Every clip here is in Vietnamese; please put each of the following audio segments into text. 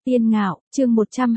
Tiên Ngạo, chương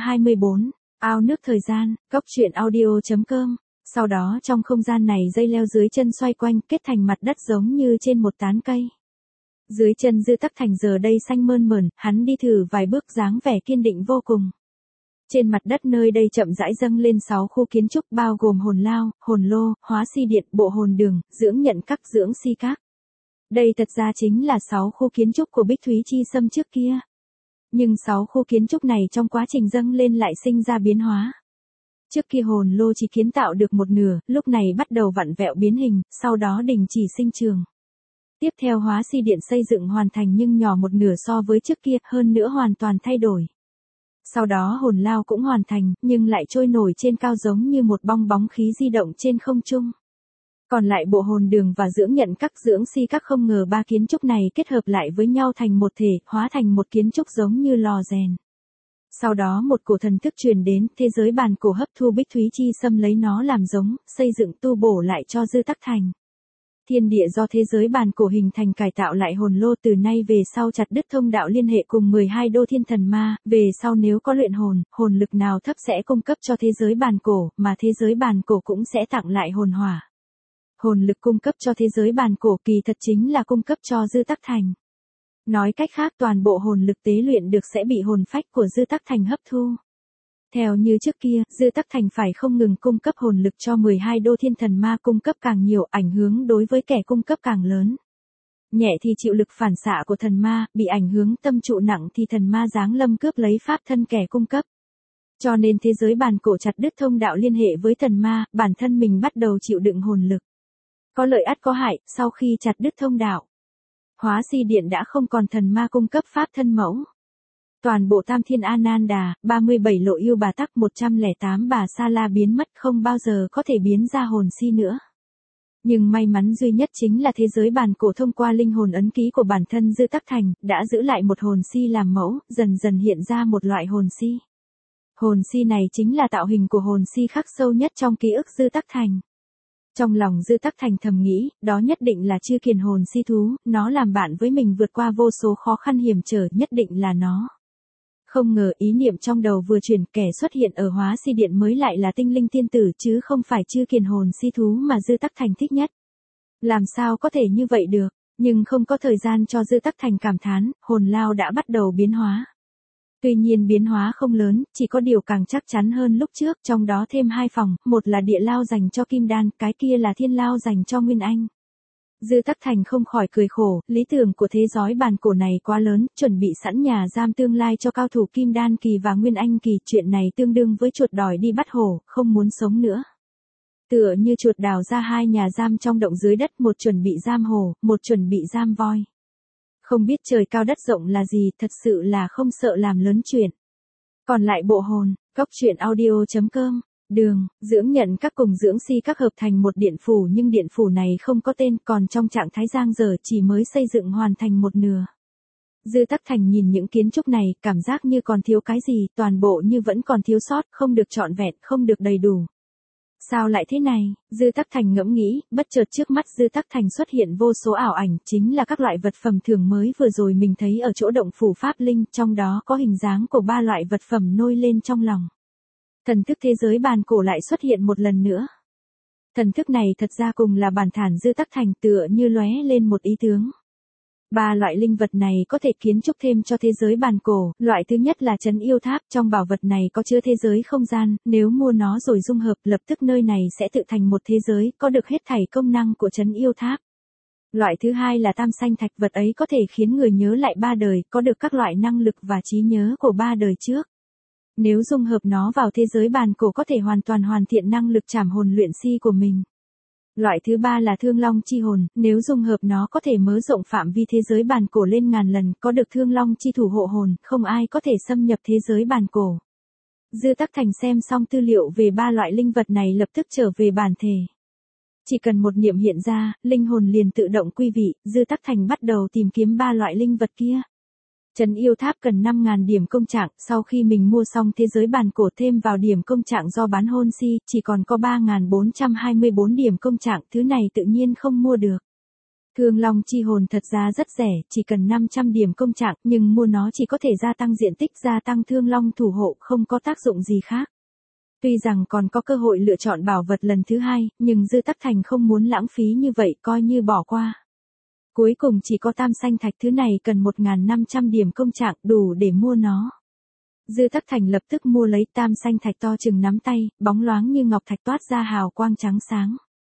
124, ao nước thời gian, góc truyện audio.com. Sau đó trong không gian này dây leo dưới chân xoay quanh kết thành mặt đất giống như trên một tán cây. Dưới chân Dư Tắc Thành giờ đây xanh mơn mởn, hắn đi thử vài bước dáng vẻ kiên định vô cùng. Trên mặt đất nơi đây chậm rãi dâng lên 6 khu kiến trúc bao gồm hồn lao, hồn lô, hóa si điện, bộ hồn đường, dưỡng nhận các dưỡng si các. Đây thật ra chính là 6 khu kiến trúc của Bích Thúy Chi Sâm trước kia. Nhưng 6 khu kiến trúc này trong quá trình dâng lên lại sinh ra biến hóa. Trước kia hồn lô chỉ kiến tạo được một nửa, lúc này bắt đầu vặn vẹo biến hình, sau đó đình chỉ sinh trường. Tiếp theo hóa si điện xây dựng hoàn thành nhưng nhỏ một nửa so với trước kia, hơn nữa hoàn toàn thay đổi. Sau đó hồn lao cũng hoàn thành, nhưng lại trôi nổi trên cao giống như một bong bóng khí di động trên không trung. Còn lại bộ hồn đường và dưỡng nhận các dưỡng si các không ngờ ba kiến trúc này kết hợp lại với nhau thành một thể, hóa thành một kiến trúc giống như lò rèn. Sau đó một cổ thần thức truyền đến, thế giới bàn cổ hấp thu Bích Thúy Chi Sâm lấy nó làm giống, xây dựng tu bổ lại cho Dư Tắc Thành. Thiên địa do thế giới bàn cổ hình thành cải tạo lại hồn lô từ nay về sau chặt đứt thông đạo liên hệ cùng 12 đô thiên thần ma, về sau nếu có luyện hồn, hồn lực nào thấp sẽ cung cấp cho thế giới bàn cổ, mà thế giới bàn cổ cũng sẽ tặng lại hồn hỏa. Hồn lực cung cấp cho thế giới bàn cổ kỳ thật chính là cung cấp cho Dư Tắc Thành. Nói cách khác toàn bộ hồn lực tế luyện được sẽ bị hồn phách của Dư Tắc Thành hấp thu. Theo như trước kia, Dư Tắc Thành phải không ngừng cung cấp hồn lực cho 12 đô thiên thần ma cung cấp càng nhiều ảnh hưởng đối với kẻ cung cấp càng lớn. Nhẹ thì chịu lực phản xạ của thần ma, bị ảnh hưởng tâm trụ nặng thì thần ma giáng lâm cướp lấy pháp thân kẻ cung cấp. Cho nên thế giới bàn cổ chặt đứt thông đạo liên hệ với thần ma, bản thân mình bắt đầu chịu đựng hồn lực. Có lợi ắt có hại, sau khi chặt đứt thông đạo. Hóa si điện đã không còn thần ma cung cấp pháp thân mẫu. Toàn bộ Tam Thiên Ananda, 37 lộ yêu bà tắc 108 bà Sa La biến mất không bao giờ có thể biến ra hồn si nữa. Nhưng may mắn duy nhất chính là thế giới bàn cổ thông qua linh hồn ấn ký của bản thân Dư Tắc Thành, đã giữ lại một hồn si làm mẫu, dần dần hiện ra một loại hồn si. Hồn si này chính là tạo hình của hồn si khắc sâu nhất trong ký ức Dư Tắc Thành. Trong lòng Dư Tắc Thành thầm nghĩ, đó nhất định là chư kiền hồn si thú, nó làm bạn với mình vượt qua vô số khó khăn hiểm trở, nhất định là nó. Không ngờ ý niệm trong đầu vừa chuyển, kẻ xuất hiện ở hóa si điện mới lại là tinh linh tiên tử chứ không phải chư kiền hồn si thú mà Dư Tắc Thành thích nhất. Làm sao có thể như vậy được, nhưng không có thời gian cho Dư Tắc Thành cảm thán, hồn lao đã bắt đầu biến hóa. Tuy nhiên biến hóa không lớn, chỉ có điều càng chắc chắn hơn lúc trước, trong đó thêm 2 phòng, một là địa lao dành cho Kim Đan, cái kia là thiên lao dành cho Nguyên Anh. Dư Tắc Thành không khỏi cười khổ, lý tưởng của thế giới bàn cổ này quá lớn, chuẩn bị sẵn nhà giam tương lai cho cao thủ Kim Đan kỳ và Nguyên Anh kỳ, chuyện này tương đương với chuột đòi đi bắt hổ, không muốn sống nữa. Tựa như chuột đào ra 2 nhà giam trong động dưới đất, một chuẩn bị giam hổ, một chuẩn bị giam voi. Không biết trời cao đất rộng là gì, thật sự là không sợ làm lớn chuyện. Còn lại bộ hồn, góc truyện audio.com, đường, dưỡng nhận các cùng dưỡng si các hợp thành một điện phủ nhưng điện phủ này không có tên, còn trong trạng thái giang dở chỉ mới xây dựng hoàn thành một nửa. Dư Tắc Thành nhìn những kiến trúc này, cảm giác như còn thiếu cái gì, toàn bộ như vẫn còn thiếu sót, không được trọn vẹn, không được đầy đủ. Sao lại thế này, Dư Tắc Thành ngẫm nghĩ, bất chợt trước mắt Dư Tắc Thành xuất hiện vô số ảo ảnh, chính là các loại vật phẩm thường mới vừa rồi mình thấy ở chỗ động phủ Pháp Linh, trong đó có hình dáng của 3 loại vật phẩm nôi lên trong lòng. Thần thức thế giới bàn cổ lại xuất hiện một lần nữa. Thần thức này thật ra cùng là bản thản Dư Tắc Thành tựa như lóe lên một ý tướng. 3 loại linh vật này có thể kiến trúc thêm cho thế giới bàn cổ, loại thứ nhất là trấn yêu tháp, trong bảo vật này có chứa thế giới không gian, nếu mua nó rồi dung hợp lập tức nơi này sẽ tự thành một thế giới, có được hết thảy công năng của trấn yêu tháp. Loại thứ hai là tam sanh thạch, vật ấy có thể khiến người nhớ lại 3 đời, có được các loại năng lực và trí nhớ của 3 đời trước. Nếu dung hợp nó vào thế giới bàn cổ có thể hoàn toàn hoàn thiện năng lực trảm hồn luyện si của mình. Loại thứ ba là thương long chi hồn, nếu dung hợp nó có thể mở rộng phạm vi thế giới bàn cổ lên ngàn lần, có được thương long chi thủ hộ hồn, không ai có thể xâm nhập thế giới bàn cổ. Dư Tắc Thành xem xong tư liệu về 3 loại linh vật này lập tức trở về bản thể. Chỉ cần một niệm hiện ra, linh hồn liền tự động quy vị, Dư Tắc Thành bắt đầu tìm kiếm 3 loại linh vật kia. Trấn yêu tháp cần 5.000 điểm công trạng, sau khi mình mua xong thế giới bàn cổ thêm vào điểm công trạng do bán hôn si, chỉ còn có 3.424 điểm công trạng, thứ này tự nhiên không mua được. Thương Long chi hồn thật ra rất rẻ, chỉ cần 500 điểm công trạng, nhưng mua nó chỉ có thể gia tăng diện tích, gia tăng Thương Long thủ hộ, không có tác dụng gì khác. Tuy rằng còn có cơ hội lựa chọn bảo vật lần thứ hai, nhưng Dư Tắc Thành không muốn lãng phí như vậy, coi như bỏ qua. Cuối cùng chỉ có tam xanh thạch thứ này cần 1.500 điểm công trạng đủ để mua nó. Dư Tắc Thành lập tức mua lấy tam xanh thạch to chừng nắm tay, bóng loáng như ngọc thạch toát ra hào quang trắng sáng.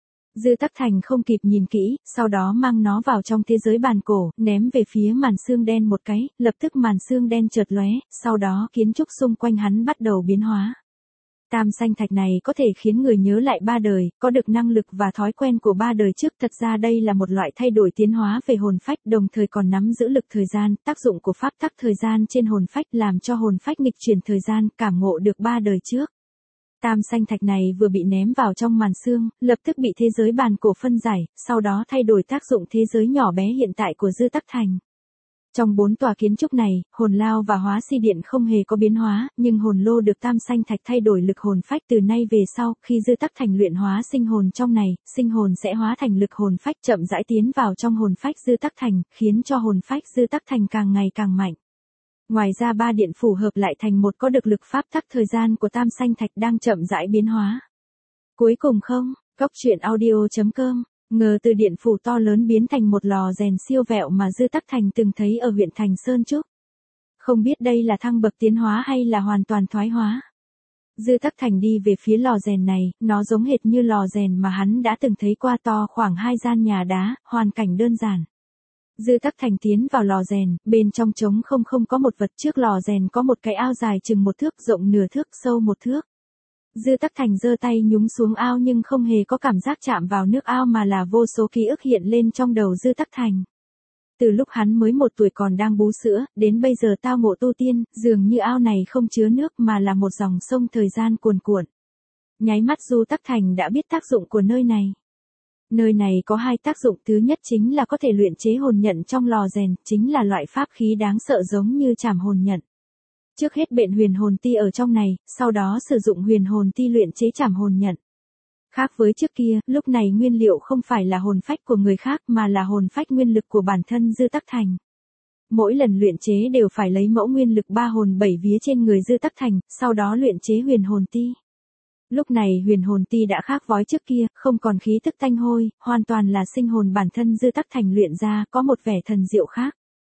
Dư Tắc Thành không kịp nhìn kỹ, sau đó mang nó vào trong thế giới bàn cổ, ném về phía màn xương đen một cái, lập tức màn xương đen chợt lóe, sau đó kiến trúc xung quanh hắn bắt đầu biến hóa. Tam xanh thạch này có thể khiến người nhớ lại ba đời, có được năng lực và thói quen của ba đời trước. Thật ra đây là một loại thay đổi tiến hóa về hồn phách, đồng thời còn nắm giữ lực thời gian, tác dụng của pháp tắc thời gian trên hồn phách làm cho hồn phách nghịch chuyển thời gian, cảm ngộ được ba đời trước. Tam xanh thạch này vừa bị ném vào trong màn xương, lập tức bị thế giới bàn cổ phân giải, sau đó thay đổi tác dụng thế giới nhỏ bé hiện tại của Dư Tắc Thành. Trong 4 tòa kiến trúc này, hồn lao và hóa si điện không hề có biến hóa, nhưng hồn lô được tam xanh thạch thay đổi lực hồn phách từ nay về sau, khi Dư Tắc Thành luyện hóa sinh hồn trong này, sinh hồn sẽ hóa thành lực hồn phách chậm rãi tiến vào trong hồn phách Dư Tắc Thành, khiến cho hồn phách Dư Tắc Thành càng ngày càng mạnh. Ngoài ra ba điện phủ hợp lại thành một có được lực pháp tắc thời gian của tam xanh thạch đang chậm rãi biến hóa. Cuối cùng không, Cốc truyện audio.com, ngờ từ điện phủ to lớn biến thành một lò rèn siêu vẹo mà Dư Tắc Thành từng thấy ở huyện Thành Sơn Trúc. Không biết đây là thăng bậc tiến hóa hay là hoàn toàn thoái hóa. Dư Tắc Thành đi về phía lò rèn này, nó giống hệt như lò rèn mà hắn đã từng thấy qua, to khoảng 2 gian nhà đá, hoàn cảnh đơn giản. Dư Tắc Thành tiến vào lò rèn, bên trong trống không có một vật, trước lò rèn có một cái ao dài chừng 1 thước, rộng nửa thước, sâu 1 thước. Dư Tắc Thành giơ tay nhúng xuống ao nhưng không hề có cảm giác chạm vào nước ao mà là vô số ký ức hiện lên trong đầu Dư Tắc Thành. Từ lúc hắn mới 1 tuổi còn đang bú sữa, đến bây giờ tao ngộ tu tiên, dường như ao này không chứa nước mà là một dòng sông thời gian cuồn cuộn. Nháy mắt Dư Tắc Thành đã biết tác dụng của nơi này. Nơi này có 2 tác dụng, thứ nhất chính là có thể luyện chế hồn nhận trong lò rèn, chính là loại pháp khí đáng sợ giống như trảm hồn nhận. Trước hết bện huyền hồn ti ở trong này, sau đó sử dụng huyền hồn ti luyện chế trảm hồn nhận. Khác với trước kia, lúc này nguyên liệu không phải là hồn phách của người khác mà là hồn phách nguyên lực của bản thân Dư Tắc Thành. Mỗi lần luyện chế đều phải lấy mẫu nguyên lực 3 hồn 7 vía trên người Dư Tắc Thành, sau đó luyện chế huyền hồn ti. Lúc này huyền hồn ti đã khác với trước kia, không còn khí tức tanh hôi, hoàn toàn là sinh hồn bản thân Dư Tắc Thành luyện ra, có một vẻ thần diệu khác.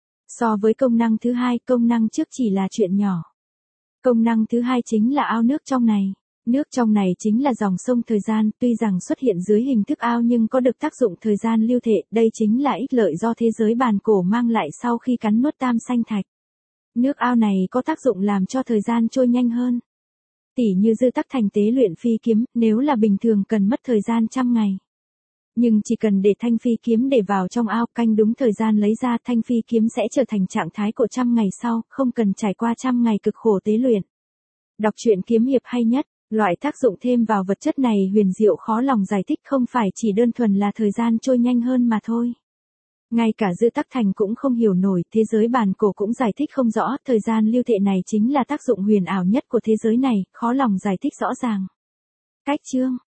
So với công năng thứ hai, công năng trước chỉ là chuyện nhỏ. Công năng thứ hai chính là ao nước trong này. Nước trong này chính là dòng sông thời gian, tuy rằng xuất hiện dưới hình thức ao nhưng có được tác dụng thời gian lưu thể, đây chính là ích lợi do thế giới bàn cổ mang lại sau khi cắn nuốt tam xanh thạch. Nước ao này có tác dụng làm cho thời gian trôi nhanh hơn. Tỉ như Dư Tắc Thành tế luyện phi kiếm, nếu là bình thường cần mất thời gian 100 ngày. Nhưng chỉ cần để thanh phi kiếm để vào trong ao, canh đúng thời gian lấy ra, thanh phi kiếm sẽ trở thành trạng thái của 100 ngày sau, không cần trải qua 100 ngày cực khổ tế luyện. Đọc truyện kiếm hiệp hay nhất, loại tác dụng thêm vào vật chất này huyền diệu khó lòng giải thích, không phải chỉ đơn thuần là thời gian trôi nhanh hơn mà thôi. Ngay cả Dư Tắc Thành cũng không hiểu nổi, thế giới bàn cổ cũng giải thích không rõ, thời gian lưu thể này chính là tác dụng huyền ảo nhất của thế giới này, khó lòng giải thích rõ ràng. Cách chương